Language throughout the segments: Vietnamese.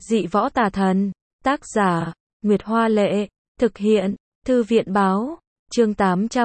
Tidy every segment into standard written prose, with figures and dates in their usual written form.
Dị võ tà thần. Tác giả, Nguyệt Hoa Lệ. Thực hiện, Thư viện Báo. Chương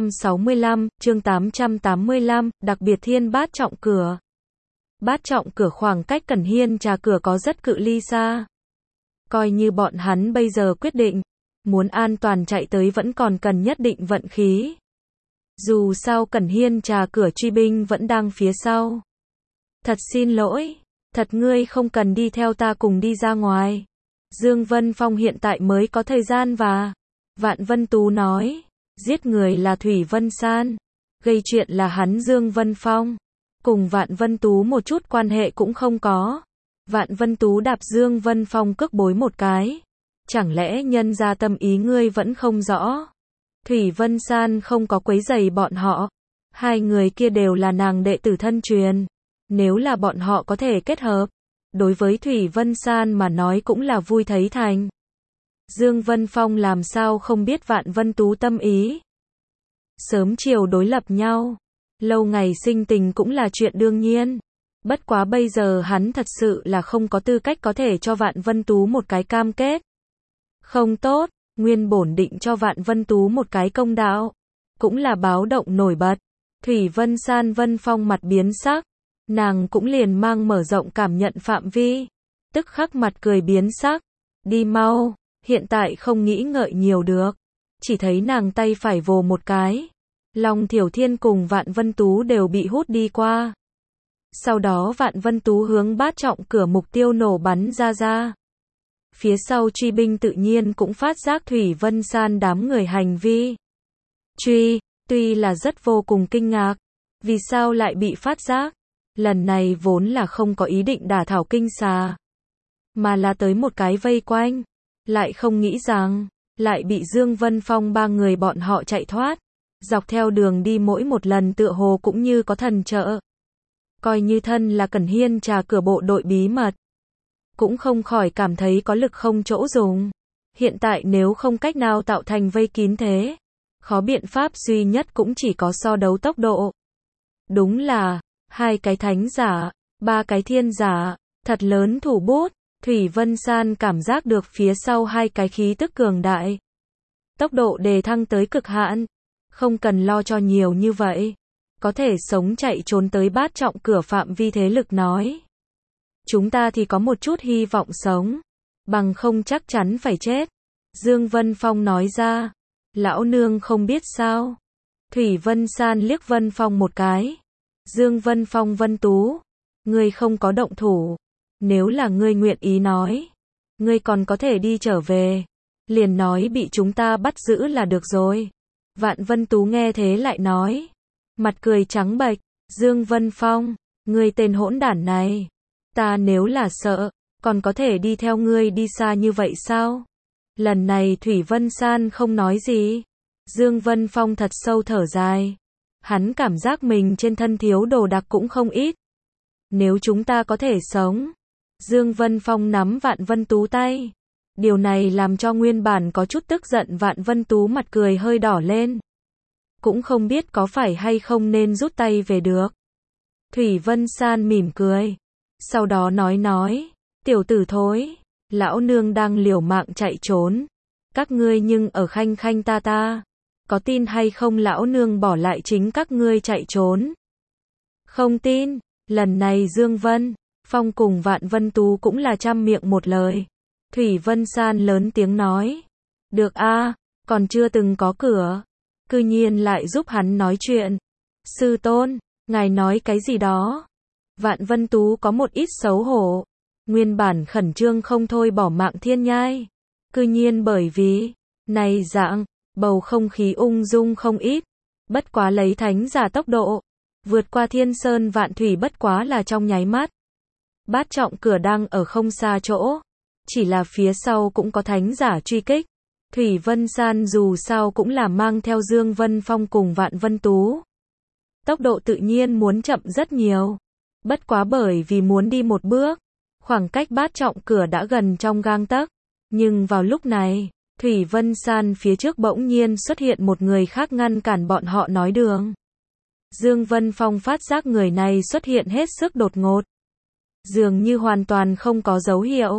885, đặc biệt thiên bát trọng cửa. Bát trọng cửa khoảng cách Cẩn Hiên Trà cửa có rất cự ly xa. Coi như bọn hắn bây giờ quyết định, muốn an toàn chạy tới vẫn còn cần nhất định vận khí. Dù sao Cẩn Hiên Trà cửa truy binh vẫn đang phía sau. Thật xin lỗi, thật ngươi không cần đi theo ta cùng đi ra ngoài. Dương Vân Phong hiện tại mới có thời gian và Vạn Vân Tú nói, giết người là Thủy Vân San, gây chuyện là hắn Dương Vân Phong, cùng Vạn Vân Tú một chút quan hệ cũng không có. Vạn Vân Tú đạp Dương Vân Phong cước bối một cái, chẳng lẽ nhân ra tâm ý ngươi vẫn không rõ? Thủy Vân San không có quấy rầy bọn họ, hai người kia đều là nàng đệ tử thân truyền, nếu là bọn họ có thể kết hợp, đối với Thủy Vân San mà nói cũng là vui thấy thành. Dương Vân Phong làm sao không biết Vạn Vân Tú tâm ý. Sớm chiều đối lập nhau, lâu ngày sinh tình cũng là chuyện đương nhiên. Bất quá bây giờ hắn thật sự là không có tư cách có thể cho Vạn Vân Tú một cái cam kết. Không tốt, nguyên bổn định cho Vạn Vân Tú một cái công đạo, cũng là báo động nổi bật. Thủy Vân San Vân Phong mặt biến sắc, nàng cũng liền mang mở rộng cảm nhận phạm vi, tức khắc mặt cười biến sắc, đi mau, hiện tại không nghĩ ngợi nhiều được. Chỉ thấy nàng tay phải vồ một cái, Long Thiểu Thiên cùng Vạn Vân Tú đều bị hút đi qua. Sau đó Vạn Vân Tú hướng bát trọng cửa mục tiêu nổ bắn ra. Phía sau truy binh tự nhiên cũng phát giác Thủy Vân San đám người hành vi. Tuy là rất vô cùng kinh ngạc, vì sao lại bị phát giác? Lần này vốn là không có ý định đả thảo kinh xà, mà là tới một cái vây quanh, lại không nghĩ rằng, lại bị Dương Vân Phong ba người bọn họ chạy thoát. Dọc theo đường đi mỗi một lần tựa hồ cũng như có thần trợ. Coi như thân là Cẩn Hiên Trà cửa bộ đội bí mật, cũng không khỏi cảm thấy có lực không chỗ dùng. Hiện tại nếu không cách nào tạo thành vây kín thế, khó biện pháp duy nhất cũng chỉ có so đấu tốc độ. Đúng là, hai cái thánh giả, ba cái thiên giả, thật lớn thủ bút. Thủy Vân San cảm giác được phía sau hai cái khí tức cường đại. Tốc độ đề thăng tới cực hạn, không cần lo cho nhiều như vậy. Có thể sống chạy trốn tới bát trọng cửa phạm vi thế lực nói. Chúng ta thì có một chút hy vọng sống, bằng không chắc chắn phải chết. Dương Vân Phong nói ra, lão nương không biết sao. Thủy Vân San liếc Vân Phong một cái. Dương Vân Phong Vân Tú, ngươi không có động thủ. Nếu là ngươi nguyện ý nói, ngươi còn có thể đi trở về. Liền nói bị chúng ta bắt giữ là được rồi. Vạn Vân Tú nghe thế lại nói. Mặt cười trắng bệch, Dương Vân Phong, ngươi tên hỗn đản này. Ta nếu là sợ, còn có thể đi theo ngươi đi xa như vậy sao? Lần này Thủy Vân San không nói gì. Dương Vân Phong thật sâu thở dài. Hắn cảm giác mình trên thân thiếu đồ đặc cũng không ít. Nếu chúng ta có thể sống. Dương Vân Phong nắm Vạn Vân Tú tay. Điều này làm cho nguyên bản có chút tức giận Vạn Vân Tú mặt cười hơi đỏ lên. Cũng không biết có phải hay không nên rút tay về được. Thủy Vân San mỉm cười. Sau đó nói, tiểu tử thối, lão nương đang liều mạng chạy trốn. Các ngươi nhưng ở khanh khanh ta. Có tin hay không lão nương bỏ lại chính các ngươi chạy trốn? Không tin, lần này Dương Vân Phong cùng Vạn Vân Tú cũng là trăm miệng một lời. Thủy Vân San lớn tiếng nói. Được a, còn chưa từng có cửa. Cư nhiên lại giúp hắn nói chuyện. Sư tôn, ngài nói cái gì đó? Vạn Vân Tú có một ít xấu hổ. Nguyên bản khẩn trương không thôi bỏ mạng thiên nhai. Cư nhiên bởi vì, này dạng, bầu không khí ung dung không ít. Bất quá lấy thánh giả tốc độ. Vượt qua thiên sơn vạn thủy bất quá là trong nháy mắt. Bát trọng cửa đang ở không xa chỗ. Chỉ là phía sau cũng có thánh giả truy kích. Thủy Vân San dù sao cũng là mang theo Dương Vân Phong cùng Vạn Vân Tú. Tốc độ tự nhiên muốn chậm rất nhiều. Bất quá bởi vì muốn đi một bước. Khoảng cách bát trọng cửa đã gần trong gang tấc. Nhưng vào lúc này, Thủy Vân San phía trước bỗng nhiên xuất hiện một người khác ngăn cản bọn họ nói đường. Dương Vân Phong phát giác người này xuất hiện hết sức đột ngột. Dường như hoàn toàn không có dấu hiệu.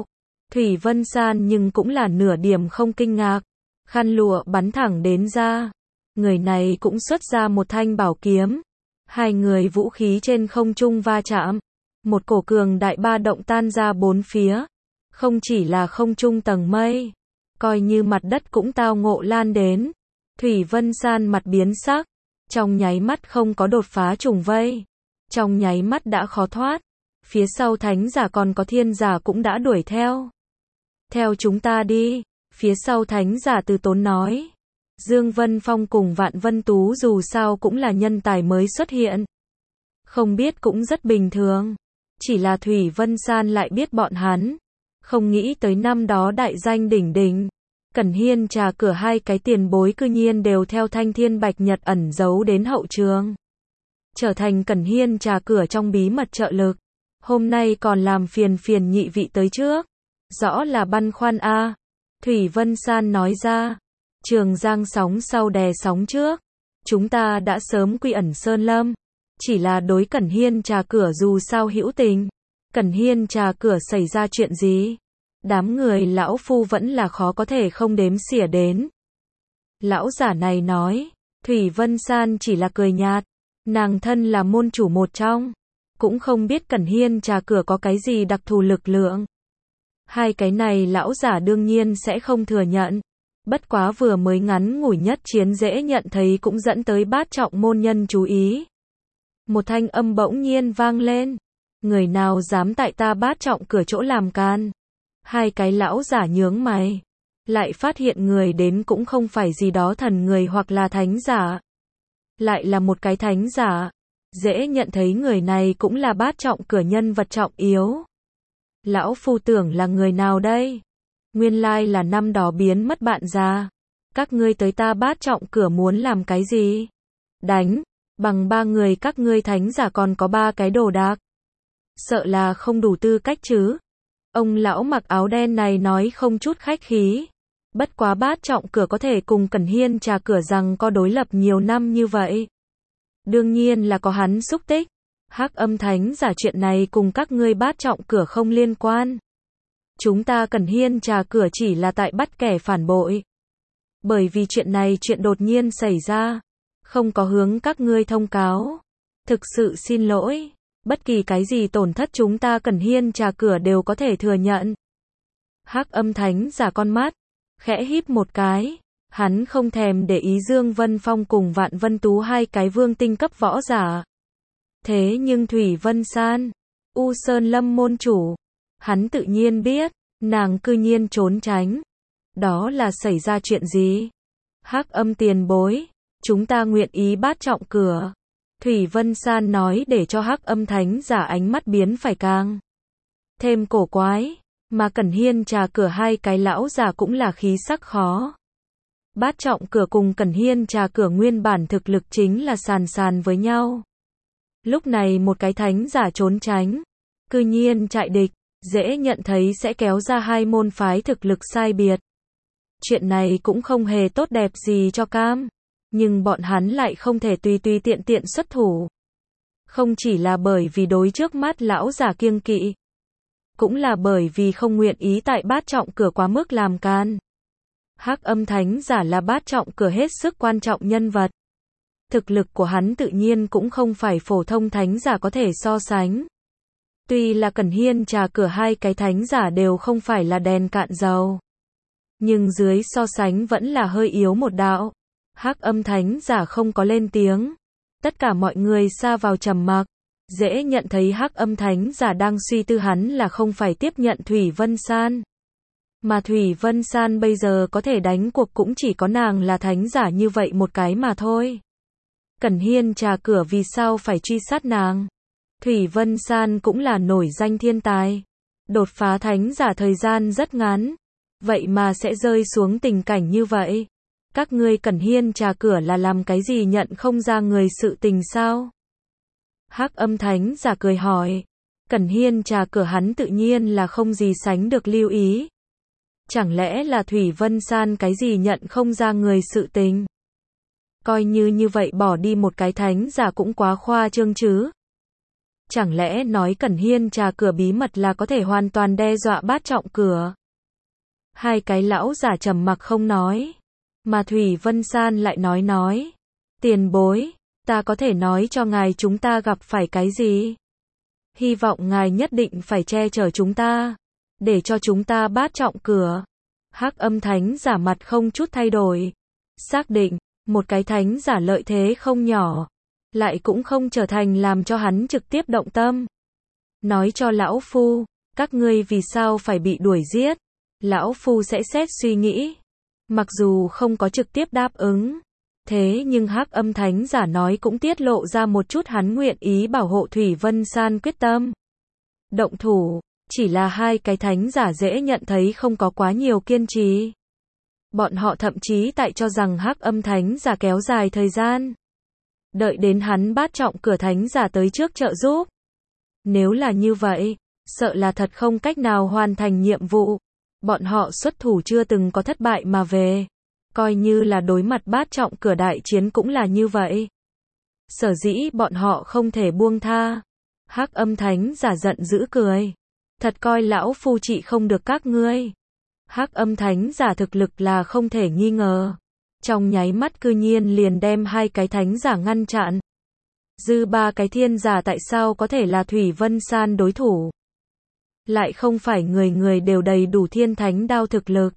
Thủy Vân San nhưng cũng là nửa điểm không kinh ngạc. Khăn lụa bắn thẳng đến ra. Người này cũng xuất ra một thanh bảo kiếm. Hai người vũ khí trên không trung va chạm. Một cổ cường đại ba động tan ra bốn phía. Không chỉ là không trung tầng mây, coi như mặt đất cũng tao ngộ lan đến. Thủy Vân San mặt biến sắc. Trong nháy mắt không có đột phá trùng vây. Trong nháy mắt đã khó thoát. Phía sau thánh giả còn có thiên giả cũng đã đuổi theo. Theo chúng ta đi. Phía sau thánh giả từ tốn nói. Dương Vân Phong cùng Vạn Vân Tú dù sao cũng là nhân tài mới xuất hiện. Không biết cũng rất bình thường. Chỉ là Thủy Vân San lại biết bọn hắn. Không nghĩ tới năm đó đại danh đỉnh đỉnh. Cẩn Hiên trà cửa hai cái tiền bối cư nhiên đều theo Thanh Thiên Bạch Nhật ẩn giấu đến hậu trường. Trở thành Cẩn Hiên trà cửa trong bí mật trợ lực. Hôm nay còn làm phiền nhị vị tới trước. Rõ là băn khoăn a. Thủy Vân San nói ra. Trường Giang sóng sau đè sóng trước. Chúng ta đã sớm quy ẩn Sơn Lâm. Chỉ là đối Cẩn Hiên trà cửa dù sao hữu tình. Cẩn Hiên trà cửa xảy ra chuyện gì? Đám người lão phu vẫn là khó có thể không đếm xỉa đến. Lão giả này nói. Thủy Vân San chỉ là cười nhạt. Nàng thân là môn chủ một trong. Cũng không biết Cẩn Hiên trà cửa có cái gì đặc thù lực lượng. Hai cái này lão giả đương nhiên sẽ không thừa nhận. Bất quá vừa mới ngắn ngủi nhất chiến dễ nhận thấy cũng dẫn tới bát trọng môn nhân chú ý. Một thanh âm bỗng nhiên vang lên. Người nào dám tại ta bát trọng cửa chỗ làm can? Hai cái lão giả nhướng mày. Lại phát hiện người đến cũng không phải gì đó thần người hoặc là thánh giả. Lại là một cái thánh giả. Dễ nhận thấy người này cũng là bát trọng cửa nhân vật trọng yếu. Lão phu tưởng là người nào đây? Nguyên lai là năm đó biến mất bạn già. Các ngươi tới ta bát trọng cửa muốn làm cái gì? Đánh. Bằng ba người các ngươi thánh giả còn có ba cái đồ đạc. Sợ là không đủ tư cách chứ. Ông lão mặc áo đen này nói không chút khách khí. Bất quá bát trọng cửa có thể cùng Cẩn Hiên trà cửa rằng có đối lập nhiều năm như vậy. Đương nhiên là có hắn xúc tích. Hắc Âm thánh giả chuyện này cùng các ngươi bát trọng cửa không liên quan. Chúng ta Cẩn Hiên trà cửa chỉ là tại bắt kẻ phản bội. Bởi vì chuyện này chuyện đột nhiên xảy ra. Không có hướng các ngươi thông cáo. Thực sự xin lỗi. Bất kỳ cái gì tổn thất chúng ta Cẩn Hiên trà cửa đều có thể thừa nhận. Hắc Âm thánh giả con mắt. Khẽ híp một cái. Hắn không thèm để ý Dương Vân Phong cùng Vạn Vân Tú hai cái vương tinh cấp võ giả. Thế nhưng Thủy Vân San, U Sơn Lâm môn chủ, hắn tự nhiên biết, nàng cư nhiên trốn tránh. Đó là xảy ra chuyện gì? Hắc Âm tiền bối, chúng ta nguyện ý bát trọng cửa. Thủy Vân San nói để cho Hắc Âm thánh giả ánh mắt biến phải càng thêm cổ quái, mà Cẩn Hiên trà cửa hai cái lão giả cũng là khí sắc khó. Bát trọng cửa cùng Cẩn Hiên trà cửa nguyên bản thực lực chính là sàn với nhau. Lúc này một cái thánh giả trốn tránh, cư nhiên chạy địch, dễ nhận thấy sẽ kéo ra hai môn phái thực lực sai biệt. Chuyện này cũng không hề tốt đẹp gì cho cam, nhưng bọn hắn lại không thể tùy tiện xuất thủ. Không chỉ là bởi vì đối trước mắt lão giả kiêng kỵ, cũng là bởi vì không nguyện ý tại bát trọng cửa quá mức làm can. Hắc Âm thánh giả là bát trọng cửa hết sức quan trọng nhân vật. Thực lực của hắn tự nhiên cũng không phải phổ thông thánh giả có thể so sánh. Tuy là Cẩn Hiên trà cửa hai cái thánh giả đều không phải là đèn cạn dầu, nhưng dưới so sánh vẫn là hơi yếu một đạo. Hắc Âm thánh giả không có lên tiếng. Tất cả mọi người sa vào trầm mặc. Dễ nhận thấy Hắc Âm thánh giả đang suy tư hắn là không phải tiếp nhận Thủy Vân San. Mà Thủy Vân San bây giờ có thể đánh cuộc cũng chỉ có nàng là thánh giả như vậy một cái mà thôi. Cẩn Hiên trà cửa vì sao phải truy sát nàng? Thủy Vân San cũng là nổi danh thiên tài. Đột phá thánh giả thời gian rất ngắn. Vậy mà sẽ rơi xuống tình cảnh như vậy. Các ngươi Cẩn Hiên trà cửa là làm cái gì nhận không ra người sự tình sao? Hắc Âm thánh giả cười hỏi. Cẩn Hiên trà cửa hắn tự nhiên là không gì sánh được lưu ý. Chẳng lẽ là Thủy Vân San cái gì nhận không ra người sự tình? Coi như vậy bỏ đi một cái thánh giả cũng quá khoa trương chứ. Chẳng lẽ nói Cẩn Hiên trà cửa bí mật là có thể hoàn toàn đe dọa bát trọng cửa? Hai cái lão giả trầm mặc không nói. Mà Thủy Vân San lại nói. Tiền bối, ta có thể nói cho ngài chúng ta gặp phải cái gì? Hy vọng ngài nhất định phải che chở chúng ta, để cho chúng ta bát trọng cửa. Hắc Âm Thánh giả mặt không chút thay đổi. Xác định, một cái thánh giả lợi thế không nhỏ, lại cũng không trở thành làm cho hắn trực tiếp động tâm. Nói cho lão phu, các ngươi vì sao phải bị đuổi giết? Lão phu sẽ xét suy nghĩ. Mặc dù không có trực tiếp đáp ứng, thế nhưng Hắc Âm Thánh giả nói cũng tiết lộ ra một chút hắn nguyện ý bảo hộ Thủy Vân San quyết tâm. Động thủ, chỉ là hai cái thánh giả dễ nhận thấy không có quá nhiều kiên trì. Bọn họ thậm chí tại cho rằng Hắc Âm Thánh giả kéo dài thời gian. Đợi đến hắn bát trọng cửa thánh giả tới trước trợ giúp. Nếu là như vậy, sợ là thật không cách nào hoàn thành nhiệm vụ. Bọn họ xuất thủ chưa từng có thất bại mà về. Coi như là đối mặt bát trọng cửa đại chiến cũng là như vậy. Sở dĩ bọn họ không thể buông tha. Hắc Âm Thánh giả giận dữ cười. Thật coi lão phu trị không được các ngươi. Hắc Âm Thánh giả thực lực là không thể nghi ngờ. Trong nháy mắt cư nhiên liền đem hai cái thánh giả ngăn chặn. Dư ba cái thiên giả tại sao có thể là Thủy Vân San đối thủ? Lại không phải người người đều đầy đủ thiên thánh đao thực lực.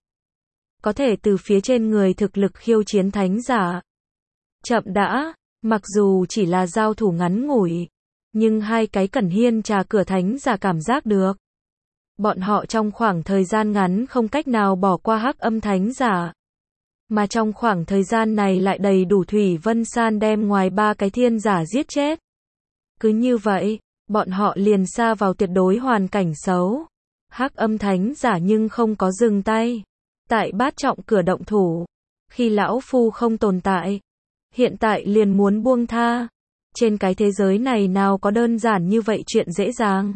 Có thể từ phía trên người thực lực khiêu chiến thánh giả. Chậm đã, mặc dù chỉ là giao thủ ngắn ngủi, nhưng hai cái Cẩn Hiên trà cửa thánh giả cảm giác được. Bọn họ trong khoảng thời gian ngắn không cách nào bỏ qua Hắc Âm Thánh giả. Mà trong khoảng thời gian này lại đầy đủ Thủy Vân San đem ngoài ba cái thiên giả giết chết. Cứ như vậy, bọn họ liền sa vào tuyệt đối hoàn cảnh xấu. Hắc Âm Thánh giả nhưng không có dừng tay. Tại bát trọng cửa động thủ. Khi lão phu không tồn tại. Hiện tại liền muốn buông tha. Trên cái thế giới này nào có đơn giản như vậy chuyện dễ dàng.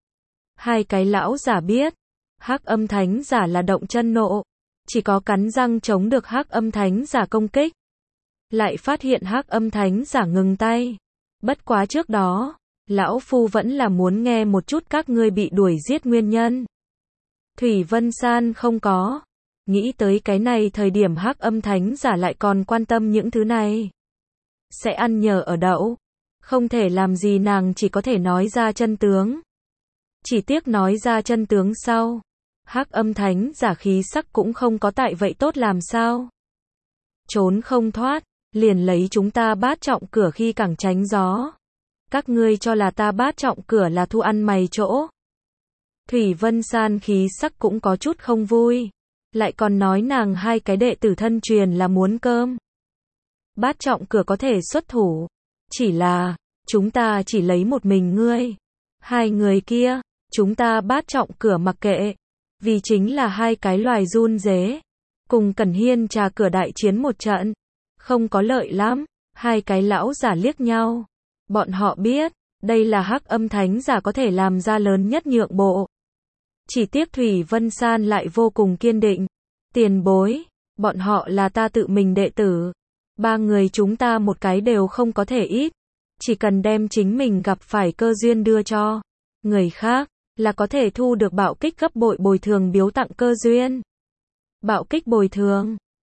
Hai cái lão giả biết. Hắc Âm Thánh giả là động chân nộ. Chỉ có cắn răng chống được Hắc Âm Thánh giả công kích. Lại phát hiện Hắc Âm Thánh giả ngừng tay. Bất quá trước đó, lão phu vẫn là muốn nghe một chút các ngươi bị đuổi giết nguyên nhân. Thủy Vân San không có. Nghĩ tới cái này thời điểm Hắc Âm Thánh giả lại còn quan tâm những thứ này. Sẽ ăn nhờ ở đậu. Không thể làm gì nàng chỉ có thể nói ra chân tướng. Chỉ tiếc nói ra chân tướng sau. Hắc Âm Thánh giả khí sắc cũng không có tại vậy tốt làm sao. Trốn không thoát, liền lấy chúng ta bát trọng cửa khi càng tránh gió. Các ngươi cho là ta bát trọng cửa là thu ăn mày chỗ. Thủy Vân San khí sắc cũng có chút không vui. Lại còn nói nàng hai cái đệ tử thân truyền là muốn cơm. Bát trọng cửa có thể xuất thủ. Chỉ là, chúng ta chỉ lấy một mình ngươi. Hai người kia, chúng ta bát trọng cửa mặc kệ. Vì chính là hai cái loài run rế. Cùng Cẩn Hiên trà cửa đại chiến một trận. Không có lợi lắm. Hai cái lão giả liếc nhau. Bọn họ biết, đây là Hắc Âm Thánh giả có thể làm ra lớn nhất nhượng bộ. Chỉ tiếc Thủy Vân San lại vô cùng kiên định. Tiền bối, bọn họ là ta tự mình đệ tử. Ba người chúng ta một cái đều không có thể ít. Chỉ cần đem chính mình gặp phải cơ duyên đưa cho người khác, là có thể thu được bạo kích gấp bội bồi thường biếu tặng cơ duyên. Bạo kích bồi thường.